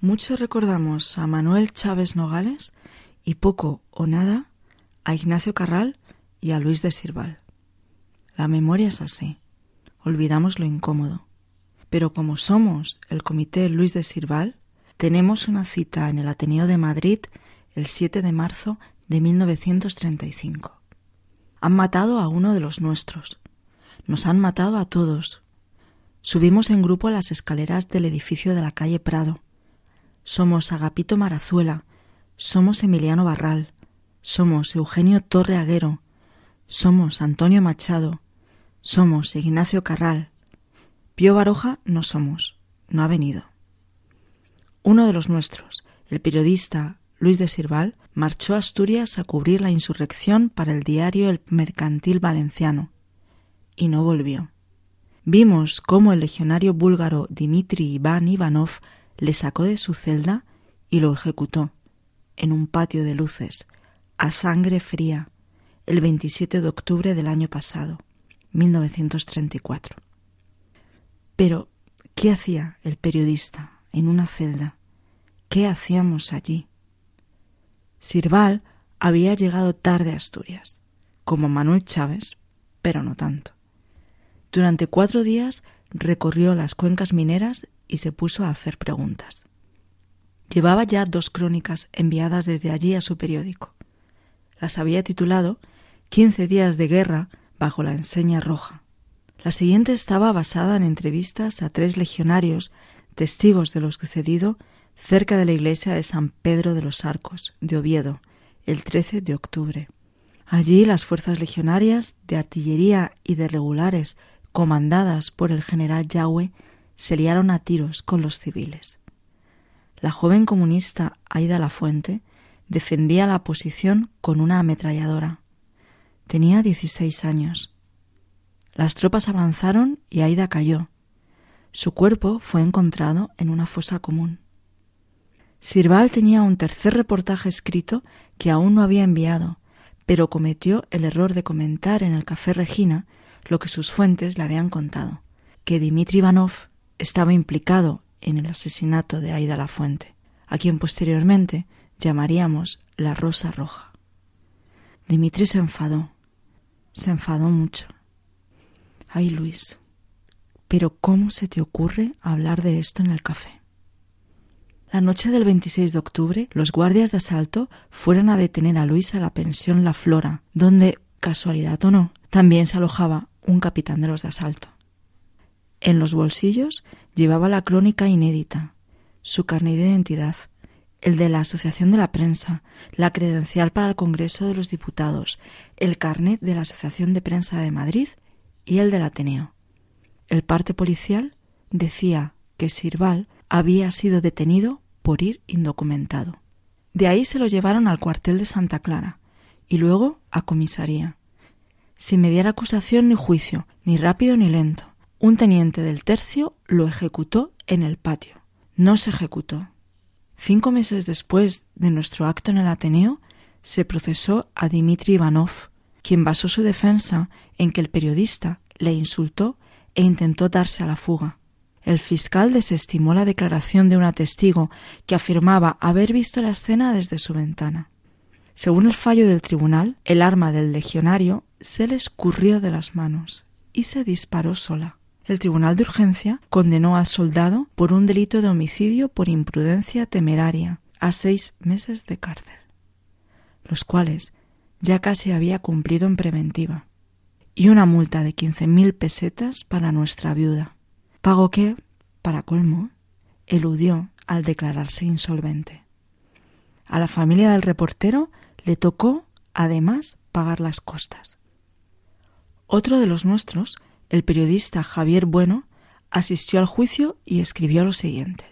Mucho recordamos a Manuel Chaves Nogales y poco o nada a Ignacio Carral y a Luis de Sirval. La memoria es así, olvidamos lo incómodo. Pero como somos el Comité Luis de Sirval, tenemos una cita en el Ateneo de Madrid el 7 de marzo de 1935. Han matado a uno de los nuestros. Nos han matado a todos. Subimos en grupo a las escaleras del edificio de la calle Prado. Somos Agapito Marazuela, somos Emiliano Barral, somos Eugenio Torre Aguero, somos Antonio Machado, somos Ignacio Carral. Pío Baroja no somos, no ha venido. Uno de los nuestros, el periodista Luis de Sirval, marchó a Asturias a cubrir la insurrección para el diario El Mercantil Valenciano y no volvió. Vimos cómo el legionario búlgaro Dmitri Iván Ivanov le sacó de su celda y lo ejecutó en un patio de luces, a sangre fría, el 27 de octubre del año pasado, 1934. Pero, ¿qué hacía el periodista en una celda? ¿Qué hacíamos allí? Sirval había llegado tarde a Asturias, como Manuel Chaves, pero no tanto. Durante 4 días recorrió las cuencas mineras y se puso a hacer preguntas. Llevaba ya 2 crónicas enviadas desde allí a su periódico. Las había titulado 15 días de guerra bajo la enseña roja. La siguiente estaba basada en entrevistas a 3 legionarios, testigos de lo sucedido cerca de la iglesia de San Pedro de los Arcos, de Oviedo, el 13 de octubre. Allí las fuerzas legionarias de artillería y de regulares, comandadas por el general Yagüe, se liaron a tiros con los civiles. La joven comunista Aida Lafuente defendía la posición con una ametralladora. Tenía 16 años. Las tropas avanzaron y Aida cayó. Su cuerpo fue encontrado en una fosa común. Sirval tenía un tercer reportaje escrito que aún no había enviado, pero cometió el error de comentar en el Café Regina lo que sus fuentes le habían contado, que Dmitri Ivanov estaba implicado en el asesinato de Aida Lafuente, a quien posteriormente llamaríamos la Rosa Roja. Dmitri se enfadó mucho. Ay, Luis, pero ¿cómo se te ocurre hablar de esto en el café? La noche del 26 de octubre, los guardias de asalto fueron a detener a Luis a la pensión La Flora, donde, casualidad o no, también se alojaba un capitán de los de asalto. En los bolsillos llevaba la crónica inédita, su carnet de identidad, el de la Asociación de la Prensa, la credencial para el Congreso de los Diputados, el carnet de la Asociación de Prensa de Madrid y el del Ateneo. El parte policial decía que Sirval había sido detenido por ir indocumentado. De ahí se lo llevaron al cuartel de Santa Clara y luego a comisaría. Sin mediar acusación ni juicio, ni rápido ni lento. Un teniente del tercio lo ejecutó en el patio. No se ejecutó. 5 meses después de nuestro acto en el Ateneo, se procesó a Dmitri Ivanov, quien basó su defensa en que el periodista le insultó e intentó darse a la fuga. El fiscal desestimó la declaración de un testigo que afirmaba haber visto la escena desde su ventana. Según el fallo del tribunal, el arma del legionario se le escurrió de las manos y se disparó sola. El tribunal de urgencia condenó al soldado por un delito de homicidio por imprudencia temeraria a 6 meses de cárcel, los cuales ya casi había cumplido en preventiva, y una multa de 15.000 pesetas para nuestra viuda, pago que, para colmo, eludió al declararse insolvente. A la familia del reportero le tocó, además, pagar las costas. Otro de los nuestros, el periodista Javier Bueno, asistió al juicio y escribió lo siguiente.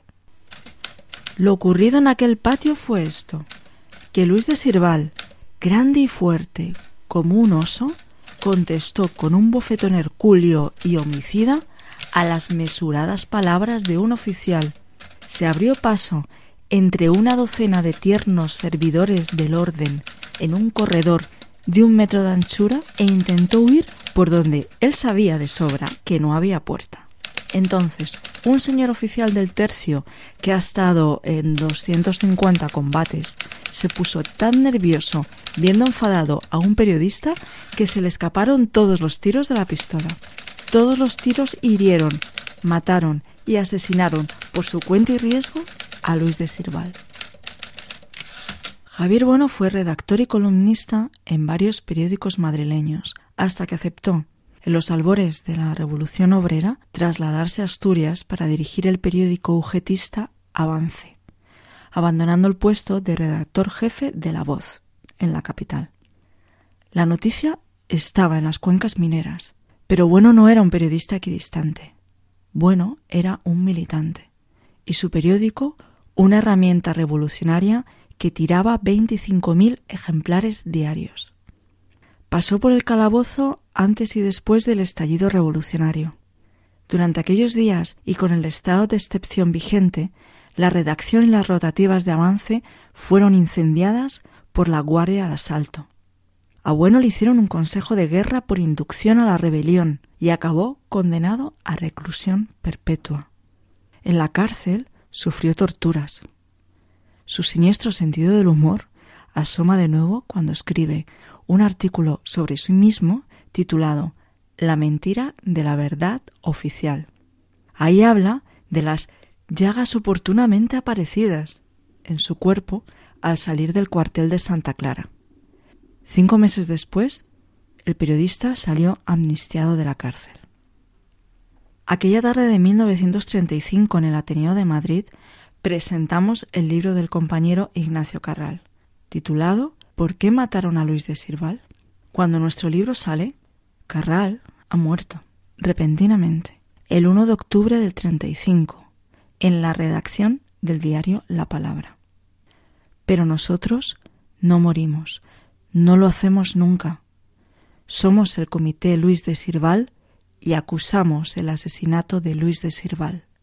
Lo ocurrido en aquel patio fue esto, que Luis de Sirval, grande y fuerte como un oso, contestó con un bofetón hercúleo y homicida a las mesuradas palabras de un oficial. Se abrió paso entre una docena de tiernos servidores del orden en un corredor de 1 metro de anchura e intentó huir por donde él sabía de sobra que no había puerta. Entonces, un señor oficial del tercio que ha estado en 250 combates se puso tan nervioso viendo enfadado a un periodista que se le escaparon todos los tiros de la pistola. Todos los tiros hirieron, mataron y asesinaron por su cuenta y riesgo a Luis de Sirval. Javier Bueno fue redactor y columnista en varios periódicos madrileños, hasta que aceptó, en los albores de la Revolución Obrera, trasladarse a Asturias para dirigir el periódico ugetista Avance, abandonando el puesto de redactor jefe de La Voz, en la capital. La noticia estaba en las cuencas mineras, pero Bueno no era un periodista equidistante. Bueno era un militante, y su periódico una herramienta revolucionaria que tiraba 25.000 ejemplares diarios. Pasó por el calabozo antes y después del estallido revolucionario. Durante aquellos días y con el estado de excepción vigente, la redacción y las rotativas de Avance fueron incendiadas por la Guardia de Asalto. A Bueno le hicieron un consejo de guerra por inducción a la rebelión y acabó condenado a reclusión perpetua. En la cárcel sufrió torturas. Su siniestro sentido del humor asoma de nuevo cuando escribe un artículo sobre sí mismo titulado La mentira de la verdad oficial. Ahí habla de las llagas oportunamente aparecidas en su cuerpo al salir del cuartel de Santa Clara. 5 meses después, el periodista salió amnistiado de la cárcel. Aquella tarde de 1935 en el Ateneo de Madrid presentamos el libro del compañero Ignacio Carral, titulado ¿Por qué mataron a Luis de Sirval? Cuando nuestro libro sale, Carral ha muerto, repentinamente, el 1 de octubre del 35, en la redacción del diario La Palabra. Pero nosotros no morimos, no lo hacemos nunca. Somos el Comité Luis de Sirval y acusamos el asesinato de Luis de Sirval.